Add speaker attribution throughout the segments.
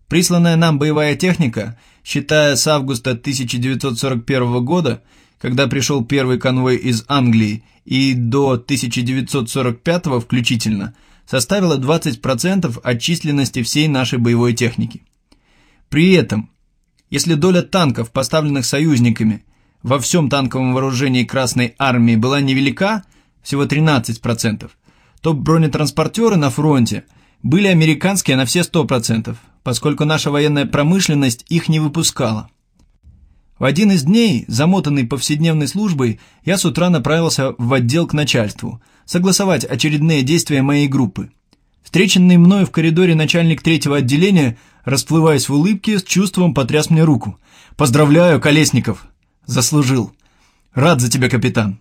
Speaker 1: Присланная нам боевая техника, считая с августа 1941 года, когда пришел первый конвой из Англии, и до 1945 включительно, составила 20% от численности всей нашей боевой техники. При этом, если доля танков, поставленных союзниками, во всем танковом вооружении Красной Армии была невелика, всего 13%, то бронетранспортеры на фронте были американские на все 100%, поскольку наша военная промышленность их не выпускала. В один из дней, замотанный повседневной службой, я с утра направился в отдел к начальству, согласовать очередные действия моей группы. Встреченный мною в коридоре начальник 3-го отделения, расплываясь в улыбке, с чувством потряс мне руку. «Поздравляю, Колесников! Заслужил! Рад за тебя, капитан!»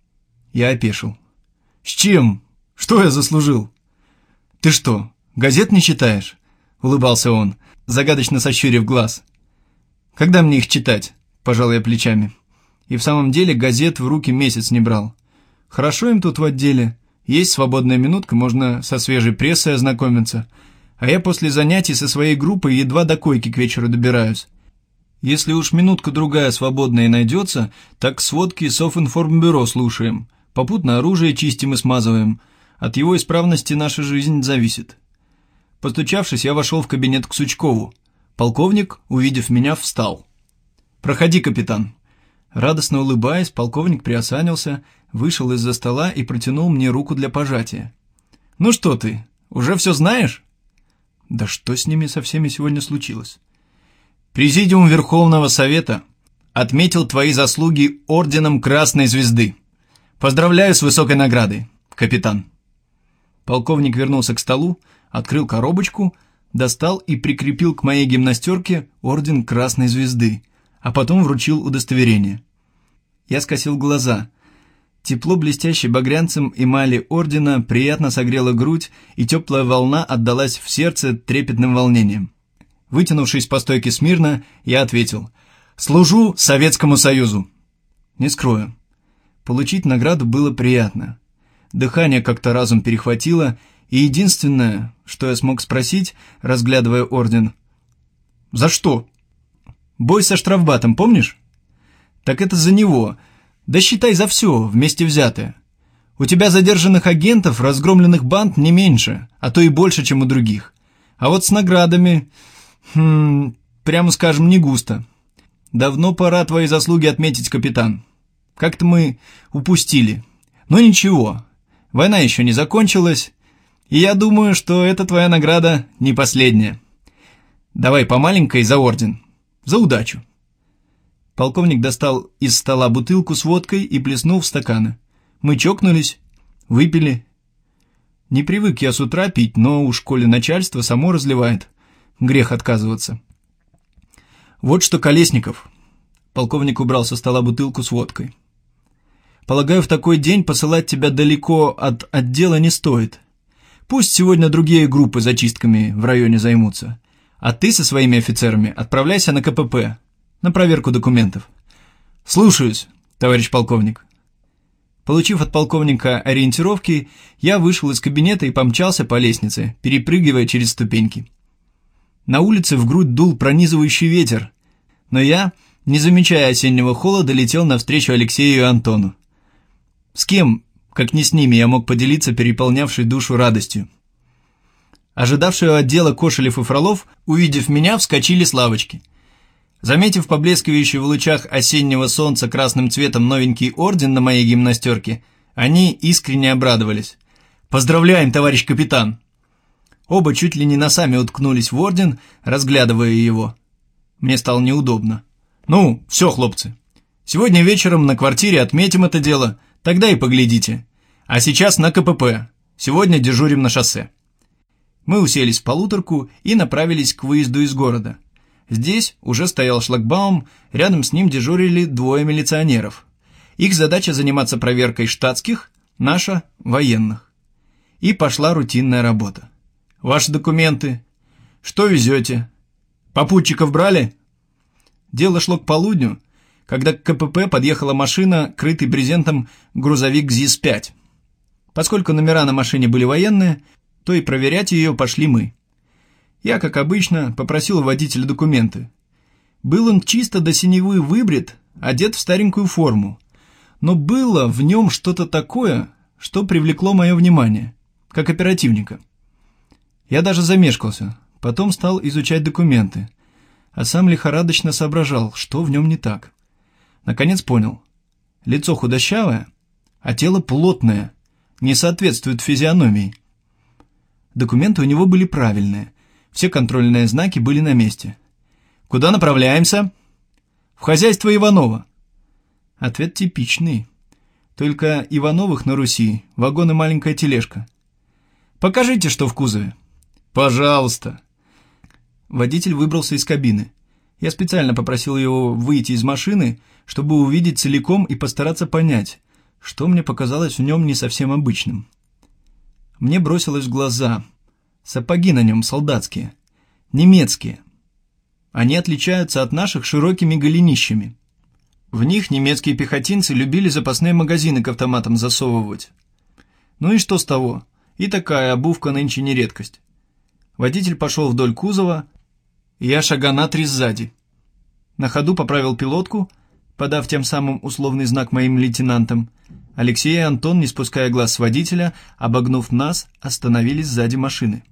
Speaker 1: Я опешил. «С чем? Что я заслужил?» «Ты что, газет не читаешь?» — улыбался он, загадочно сощурив глаз. «Когда мне их читать?» — пожал я плечами. И в самом деле газет в руки месяц не брал. Хорошо им тут в отделе. Есть свободная минутка, можно со свежей прессой ознакомиться. А я после занятий со своей группой едва до койки к вечеру добираюсь. Если уж минутка-другая свободная найдется, так сводки Совинформбюро слушаем. Попутно оружие чистим и смазываем. От его исправности наша жизнь зависит. Постучавшись, я вошел в кабинет к Сучкову. Полковник, увидев меня, встал. «Проходи, капитан». Радостно улыбаясь, полковник приосанился, вышел из-за стола и протянул мне руку для пожатия. «Ну что ты, уже все знаешь?» «Да что с ними со всеми сегодня случилось?» «Президиум Верховного Совета отметил твои заслуги орденом Красной Звезды. Поздравляю с высокой наградой, капитан». Полковник вернулся к столу, открыл коробочку, достал и прикрепил к моей гимнастерке орден Красной Звезды, а потом вручил удостоверение. Я скосил глаза. Тепло, блестящей багрянцем эмали ордена, приятно согрело грудь, и теплая волна отдалась в сердце трепетным волнением. Вытянувшись по стойке смирно, я ответил: «Служу Советскому Союзу». Не скрою, получить награду было приятно. Дыхание как-то разом перехватило, и единственное, что я смог спросить, разглядывая орден: «За что?» «Бой со штрафбатом, помнишь?» «Так это за него. Да считай за все, вместе взятое. У тебя задержанных агентов, разгромленных банд не меньше, а то и больше, чем у других. А вот с наградами, прямо скажем, не густо. Давно пора твои заслуги отметить, капитан. Как-то мы упустили. Но ничего, война еще не закончилась, и я думаю, что эта твоя награда не последняя. Давай по маленькой за орден. За удачу». Полковник достал из стола бутылку с водкой и плеснул в стаканы. Мы чокнулись, выпили. Не привык я с утра пить, но уж коли начальство само разливает, грех отказываться. «Вот что, Колесников», — полковник убрал со стола бутылку с водкой, «полагаю, в такой день посылать тебя далеко от отдела не стоит. Пусть сегодня другие группы зачистками в районе займутся. А ты со своими офицерами отправляйся на КПП, на проверку документов». «Слушаюсь, товарищ полковник». Получив от полковника ориентировки, я вышел из кабинета и помчался по лестнице, перепрыгивая через ступеньки. На улице в грудь дул пронизывающий ветер, но я, не замечая осеннего холода, летел навстречу Алексею и Антону. С кем, как не с ними, я мог поделиться переполнявшей душу радостью? Ожидавшие у отдела Кошелев и Фролов, увидев меня, вскочили с лавочки. Заметив поблескивающий в лучах осеннего солнца красным цветом новенький орден на моей гимнастерке, они искренне обрадовались. «Поздравляем, товарищ капитан!» Оба чуть ли не носами уткнулись в орден, разглядывая его. Мне стало неудобно. «Ну, все, хлопцы, сегодня вечером на квартире отметим это дело, тогда и поглядите. А сейчас на КПП, сегодня дежурим на шоссе». Мы уселись в полуторку и направились к выезду из города. Здесь уже стоял шлагбаум, рядом с ним дежурили 2 милиционеров. Их задача заниматься проверкой штатских, наша – военных. И пошла рутинная работа. «Ваши документы? Что везете? Попутчиков брали?» Дело шло к полудню, когда к КПП подъехала машина, крытый брезентом грузовик ЗИС-5. Поскольку номера на машине были военные, то и проверять ее пошли мы. Я, как обычно, попросил у водителя документы. Был он чисто до синевы выбрит, одет в старенькую форму. Но было в нем что-то такое, что привлекло мое внимание, как оперативника. Я даже замешкался, потом стал изучать документы, а сам лихорадочно соображал, что в нем не так. Наконец понял. Лицо худощавое, а тело плотное, не соответствует физиономии. Документы у него были правильные, все контрольные знаки были на месте. «Куда направляемся?» «В хозяйство Иванова». Ответ типичный. Только Ивановых на Руси вагон и маленькая тележка. «Покажите, что в кузове». «Пожалуйста». Водитель выбрался из кабины. Я специально попросил его выйти из машины, чтобы увидеть целиком и постараться понять, что мне показалось в нем не совсем обычным. Мне бросилось в глаза. Сапоги на нем солдатские, немецкие. Они отличаются от наших широкими голенищами. В них немецкие пехотинцы любили запасные магазины к автоматам засовывать. Ну и что с того? И такая обувка нынче не редкость. Водитель пошел вдоль кузова, я шага на 3 сзади. На ходу поправил пилотку, подав тем самым условный знак моим лейтенантам. Алексей и Антон, не спуская глаз с водителя, обогнув нас, остановились сзади машины.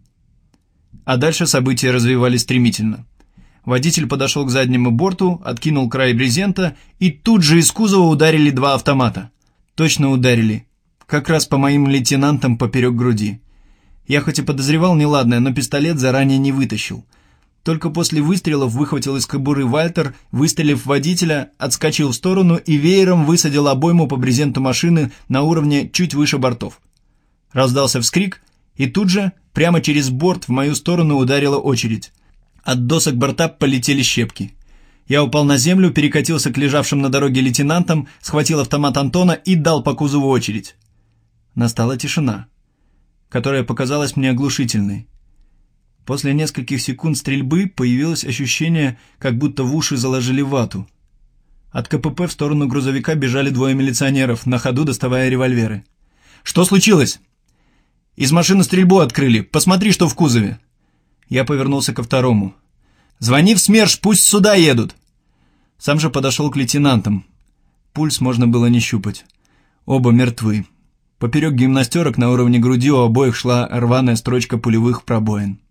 Speaker 1: А дальше события развивались стремительно. Водитель подошел к заднему борту, откинул край брезента, и тут же из кузова ударили 2 автомата. Точно ударили. Как раз по моим лейтенантам поперек груди. Я хоть и подозревал неладное, но пистолет заранее не вытащил. Только после выстрелов выхватил из кобуры Вальтер, выстрелив в водителя, отскочил в сторону и веером высадил обойму по брезенту машины на уровне чуть выше бортов. Раздался вскрик, и тут же, прямо через борт, в мою сторону ударила очередь. От досок борта полетели щепки. Я упал на землю, перекатился к лежавшим на дороге лейтенантам, схватил автомат Антона и дал по кузову очередь. Настала тишина, которая показалась мне оглушительной. После нескольких секунд стрельбы появилось ощущение, как будто в уши заложили вату. От КПП в сторону грузовика бежали 2 милиционеров, на ходу доставая револьверы. «Что случилось?» «Из машины стрельбу открыли. Посмотри, что в кузове». Я повернулся ко второму. «Звони в СМЕРШ, пусть сюда едут!» Сам же подошел к лейтенантам. Пульс можно было не щупать. Оба мертвы. Поперек гимнастерок на уровне груди у обоих шла рваная строчка пулевых пробоин.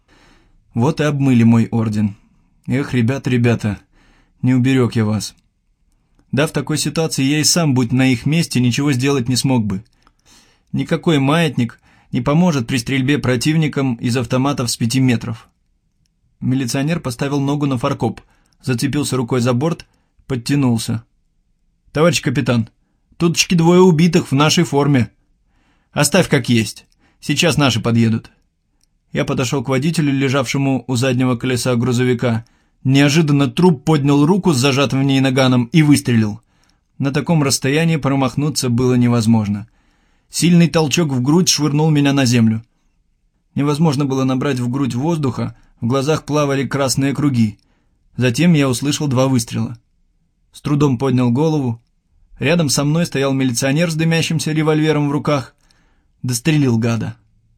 Speaker 1: Вот и обмыли мой орден. Эх, ребята, не уберег я вас. Да, в такой ситуации я и сам, будь на их месте, ничего сделать не смог бы. Никакой маятник не поможет при стрельбе противникам из автоматов с 5 метров. Милиционер поставил ногу на фаркоп, зацепился рукой за борт, подтянулся. «Товарищ капитан, туточки 2 убитых в нашей форме. Оставь как есть, сейчас наши подъедут». Я подошел к водителю, лежавшему у заднего колеса грузовика. Неожиданно труп поднял руку с зажатым в ней наганом и выстрелил. На таком расстоянии промахнуться было невозможно. Сильный толчок в грудь швырнул меня на землю. Невозможно было набрать в грудь воздуха, в глазах плавали красные круги. Затем я услышал 2 выстрела. С трудом поднял голову. Рядом со мной стоял милиционер с дымящимся револьвером в руках. Дострелил гада.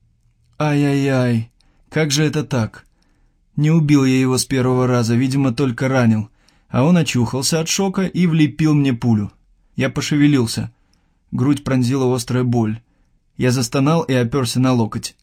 Speaker 1: Ай-яй-яй, как же это так? Не убил я его с первого раза, видимо, только ранил. А он очухался от шока и влепил мне пулю. Я пошевелился. Грудь пронзила острая боль. Я застонал и оперся на локоть.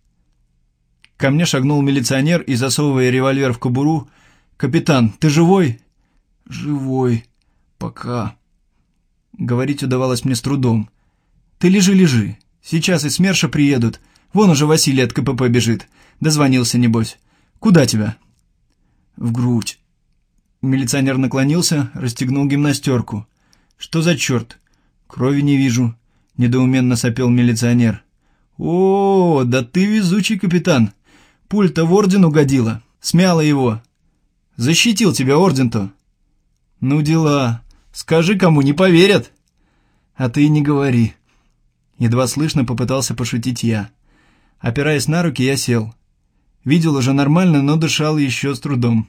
Speaker 1: Ко мне шагнул милиционер и, засовывая револьвер в кобуру: «Капитан, ты живой?» «Живой. Пока». Говорить удавалось мне с трудом. «Ты лежи. Сейчас из СМЕРШа приедут. Вон уже Василий от КПП бежит. Дозвонился, небось. Куда тебя?» «В грудь». Милиционер наклонился, расстегнул гимнастерку. «Что за черт? Крови не вижу», — недоуменно сопел милиционер. «О, да ты везучий, капитан. Пуль-то в орден угодила. Смяла его. Защитил тебя орден-то». «Ну дела. Скажи, кому не поверят». «А ты и не говори». Едва слышно попытался пошутить я. Опираясь на руки, я сел. Видел уже нормально, но дышал еще с трудом.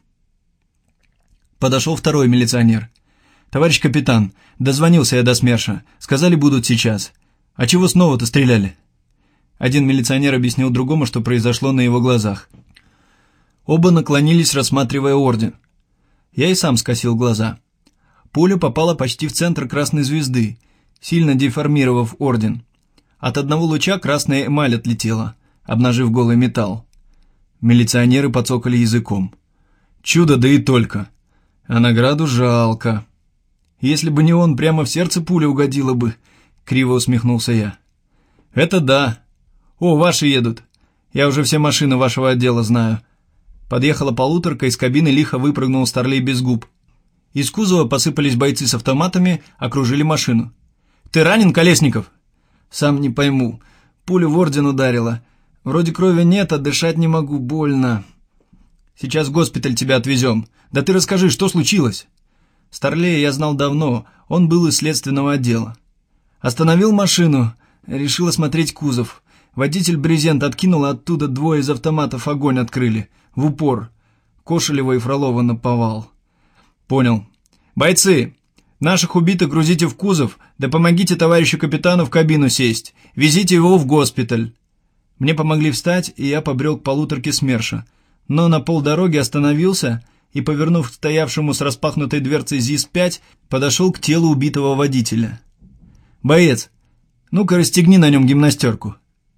Speaker 1: Подошел второй милиционер. «Товарищ капитан, дозвонился я до СМЕРШа. Сказали, будут сейчас. А чего снова-то стреляли?» Один милиционер объяснил другому, что произошло на его глазах. Оба наклонились, рассматривая орден. Я и сам скосил глаза. Пуля попала почти в центр красной звезды, сильно деформировав орден. От одного луча красная эмаль отлетела, обнажив голый металл. Милиционеры подцокали языком. Чудо, да и только. А награду жалко. Если бы не он, прямо в сердце пуля угодила бы, криво усмехнулся я. Это да. О, ваши едут. Я уже все машины вашего отдела знаю. Подъехала полуторка, из кабины лихо выпрыгнул старлей без губ. Из кузова посыпались бойцы с автоматами, окружили машину. «Ты ранен, Колесников?» «Сам не пойму. Пуля в орден ударила. Вроде крови нет, а дышать не могу, больно. Сейчас в госпиталь тебя отвезем. Да ты расскажи, что случилось?» Старлея я знал давно, он был из следственного отдела. Остановил машину, решил осмотреть кузов. Водитель брезент откинул, а оттуда двое из автоматов огонь открыли. В упор. Кошелева и Фролова наповал. «Понял. Бойцы, наших убитых грузите в кузов, да помогите товарищу капитану в кабину сесть. Везите его в госпиталь». Мне помогли встать, и я побрел к полуторке СМЕРШа. Но на полдороги остановился и, повернув к стоявшему с распахнутой дверцей ЗИС-5, подошел к телу убитого водителя. «Боец, ну-ка расстегни на нем гимнастерку».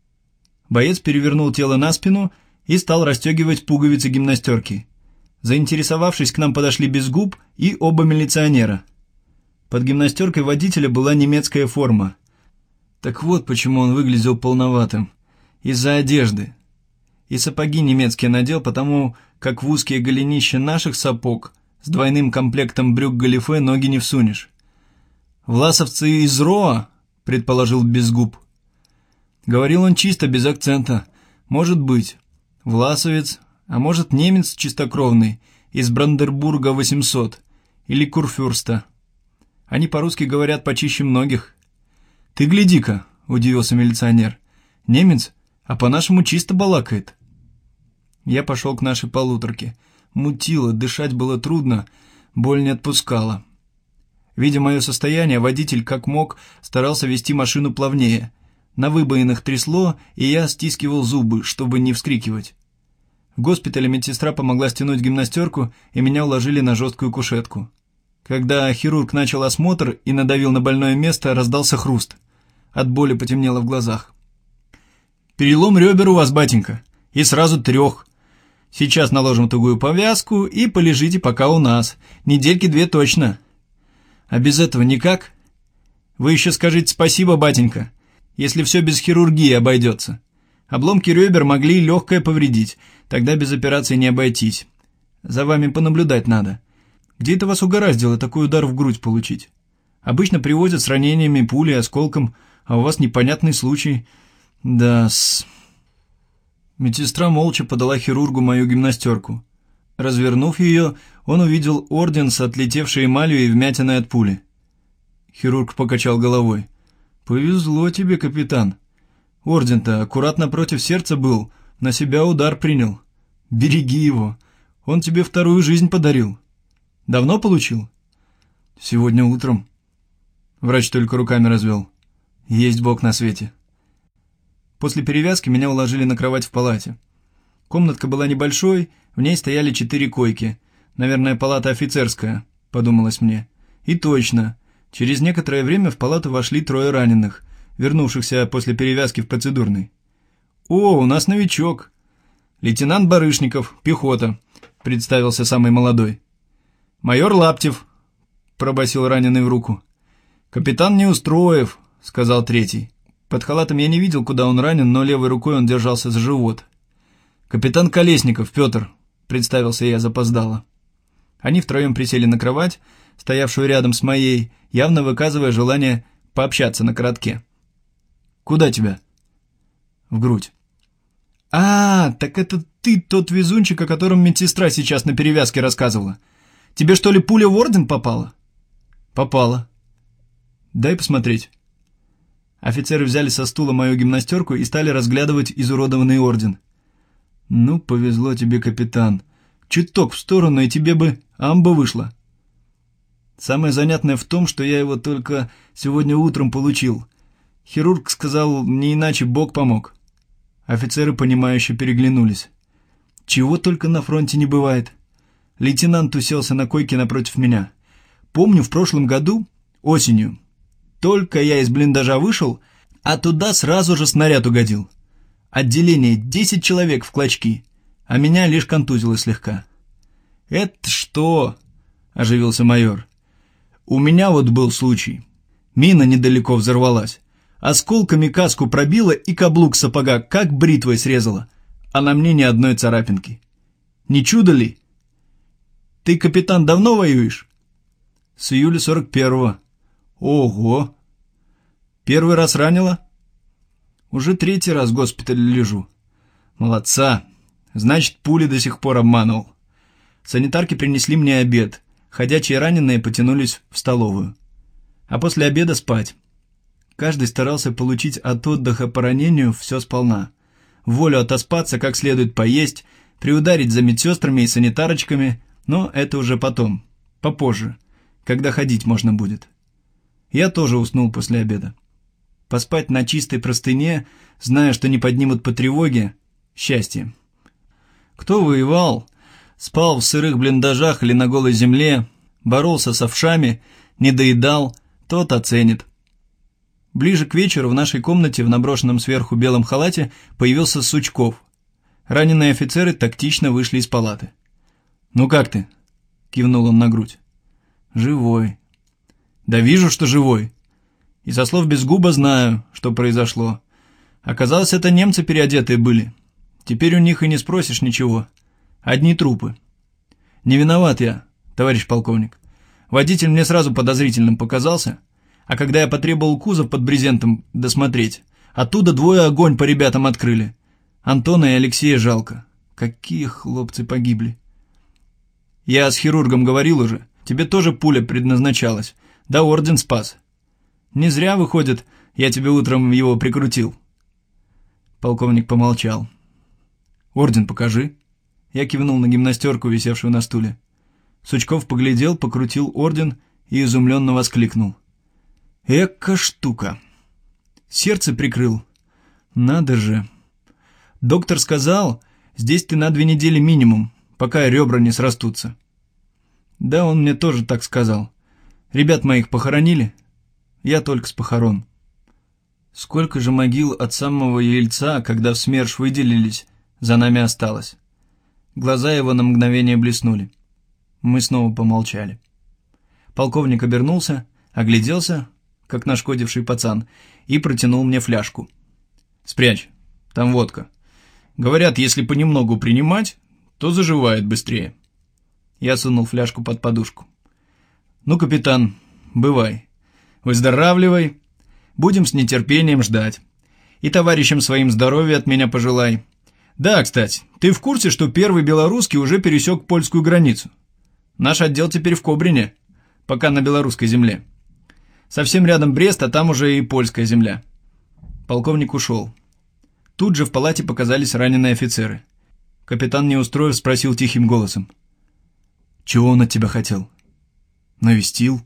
Speaker 1: Боец перевернул тело на спину и стал расстегивать пуговицы гимнастерки. Заинтересовавшись, к нам подошли Безгуб и оба милиционера. Под гимнастеркой водителя была немецкая форма. Так вот почему он выглядел полноватым. Из-за одежды. И сапоги немецкие надел, потому как в узкие голенища наших сапог с двойным комплектом брюк-галифе ноги не всунешь. «Власовцы из РОА?» — предположил Безгуб. Говорил он чисто, без акцента. Может быть, власовец, а может немец чистокровный, из Брандербурга 800 или Курфюрста. Они по-русски говорят почище многих. «Ты гляди-ка», — удивился милиционер, — «немец, а по-нашему чисто балакает». Я пошел к нашей полуторке. Мутило, дышать было трудно, боль не отпускала. Видя мое состояние, водитель, как мог, старался вести машину плавнее. На выбоинах трясло, и я стискивал зубы, чтобы не вскрикивать. В госпитале медсестра помогла стянуть гимнастерку, и меня уложили на жесткую кушетку. Когда хирург начал осмотр и надавил на больное место, раздался хруст. От боли потемнело в глазах. «Перелом ребер у вас, батенька, и сразу 3. Сейчас наложим тугую повязку и полежите пока у нас. Недельки 2 точно». «А без этого никак?» «Вы еще скажите спасибо, батенька, если все без хирургии обойдется. Обломки ребер могли легкое повредить, тогда без операции не обойтись. За вами понаблюдать надо. Где это вас угораздило такой удар в грудь получить? Обычно привозят с ранениями, пулей, осколком, а у вас непонятный случай. Да-с». Медсестра молча подала хирургу мою гимнастерку. Развернув ее, он увидел орден с отлетевшей эмалью и вмятиной от пули. Хирург покачал головой. «Повезло тебе, капитан. Орден-то аккуратно против сердца был, на себя удар принял. Береги его, он тебе 2-ю жизнь подарил. Давно получил?» «Сегодня утром». Врач только руками развел. «Есть Бог на свете». После перевязки меня уложили на кровать в палате. Комнатка была небольшой, в ней стояли 4 койки. Наверное, палата офицерская, подумалось мне. И точно, через некоторое время в палату вошли 3 раненых, вернувшихся после перевязки в процедурной. «О, у нас новичок. Лейтенант Барышников, пехота», — представился самый молодой. «Майор Лаптев», — пробасил раненый в руку. «Капитан Неустроев», — сказал третий. Под халатом я не видел, куда он ранен, но левой рукой он держался за живот. «Капитан Колесников, Петр», — представился я запоздало. Они втроем присели на кровать, стоявшую рядом с моей, явно выказывая желание пообщаться на коротке. «Куда тебя?» «В грудь». «А, так это ты тот везунчик, о котором медсестра сейчас на перевязке рассказывала. Тебе что ли пуля в орден попала?» «Попала». «Дай посмотреть». Офицеры взяли со стула мою гимнастерку и стали разглядывать изуродованный орден. «Ну, повезло тебе, капитан. Чуток в сторону, и тебе бы амба вышла». Самое занятное в том, что я его только сегодня утром получил. Хирург сказал, не иначе Бог помог. Офицеры, понимающе переглянулись. Чего только на фронте не бывает. Лейтенант уселся на койке напротив меня. Помню, в прошлом году, осенью, только я из блиндажа вышел, а туда сразу же снаряд угодил. Отделение 10 человек в клочки, а меня лишь контузило слегка. «Это что?» – оживился майор. «У меня вот был случай. Мина недалеко взорвалась. Осколками каску пробила и каблук сапога как бритвой срезала, а на мне ни одной царапинки. Не чудо ли? Ты, капитан, давно воюешь?» «С июля 41-го». «Ого! Первый раз ранило?» «Уже 3-й раз в госпитале лежу». «Молодца! Значит, пули до сих пор обманывал». Санитарки принесли мне обед. Ходячие раненые потянулись в столовую. А после обеда спать. Каждый старался получить от отдыха по ранению все сполна. Волю отоспаться, как следует поесть, приударить за медсестрами и санитарочками, но это уже потом, попозже, когда ходить можно будет. Я тоже уснул после обеда. Поспать на чистой простыне, зная, что не поднимут по тревоге, счастье. Кто воевал, спал в сырых блиндажах или на голой земле, боролся с овшами, не доедал, тот оценит. Ближе к вечеру в нашей комнате в наброшенном сверху белом халате появился Сучков. Раненые офицеры тактично вышли из палаты. «Ну как ты?» — кивнул он на грудь. «Живой». «Да вижу, что живой. И со слов Безгуба знаю, что произошло. Оказалось, это немцы переодетые были. Теперь у них и не спросишь ничего. Одни трупы. Не виноват я, товарищ полковник. Водитель мне сразу подозрительным показался, а когда я потребовал кузов под брезентом досмотреть, оттуда двое огонь по ребятам открыли. Антона и Алексея жалко. Какие хлопцы погибли. Я с хирургом говорил уже, тебе тоже пуля предназначалась, да орден спас. Не зря, выходит, я тебе утром его прикрутил». Полковник помолчал. «Орден покажи». Я кивнул на гимнастерку, висевшую на стуле. Сучков поглядел, покрутил орден и изумленно воскликнул. «Эка штука! Сердце прикрыл. Надо же! Доктор сказал, здесь ты на 2 недели минимум, пока ребра не срастутся». «Да, он мне тоже так сказал. Ребят моих похоронили? Я только с похорон». Сколько же могил от самого Ельца, когда в СМЕРШ выделились, за нами осталось? Глаза его на мгновение блеснули. Мы снова помолчали. Полковник обернулся, огляделся, как нашкодивший пацан, и протянул мне фляжку. «Спрячь, там водка. Говорят, если понемногу принимать, то заживает быстрее». Я сунул фляжку под подушку. «Ну, капитан, бывай. Выздоравливай. Будем с нетерпением ждать. И товарищам своим здоровья от меня пожелай. Да, кстати, ты в курсе, что первый белорусский уже пересек польскую границу? Наш отдел теперь в Кобрине, пока на белорусской земле. Совсем рядом Брест, а там уже и польская земля». Полковник ушел. Тут же в палате показались раненые офицеры. Капитан Неустроев спросил тихим голосом. «Чего он от тебя хотел? Навестил?»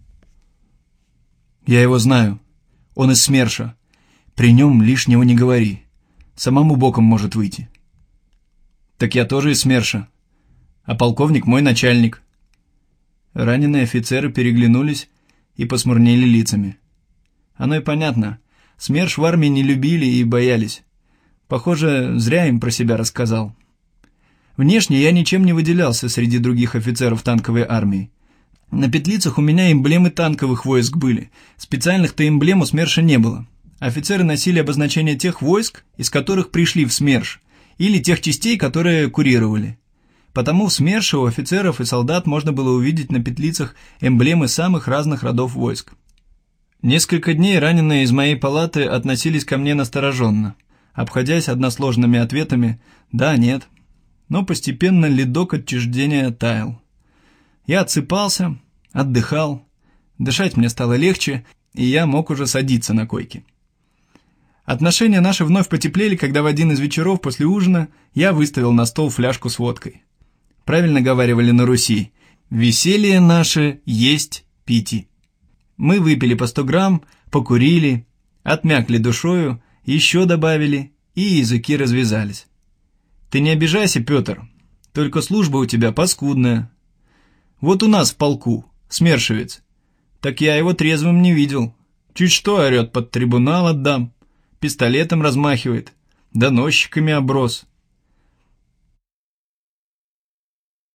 Speaker 1: «Я его знаю. Он из СМЕРШа. При нем лишнего не говори. Самому боком может выйти». «Так я тоже из СМЕРШа. А полковник мой начальник». Раненые офицеры переглянулись и посмурнели лицами. Оно и понятно. СМЕРШ в армии не любили и боялись. Похоже, зря им про себя рассказал. Внешне я ничем не выделялся среди других офицеров танковой армии. На петлицах у меня эмблемы танковых войск были. Специальных-то эмблем у СМЕРШа не было. Офицеры носили обозначение тех войск, из которых пришли в СМЕРШ, или тех частей, которые курировали. Потому в СМЕРШе у офицеров и солдат можно было увидеть на петлицах эмблемы самых разных родов войск. Несколько дней раненые из моей палаты относились ко мне настороженно, обходясь односложными ответами «да», «нет». Но постепенно ледок отчуждения таял. Я отсыпался, отдыхал, дышать мне стало легче, и я мог уже садиться на койке. Отношения наши вновь потеплели, когда в один из вечеров после ужина я выставил на стол фляжку с водкой. Правильно говаривали на Руси: «Веселье наше есть пити». Мы выпили по 100 грамм, покурили, отмякли душою, еще добавили, и языки развязались. Ты не обижайся, Петр, только служба у тебя паскудная. Вот у нас в полку смершевец, так я его трезвым не видел. Чуть что орет, под трибунал отдам, пистолетом размахивает, доносчиками оброс.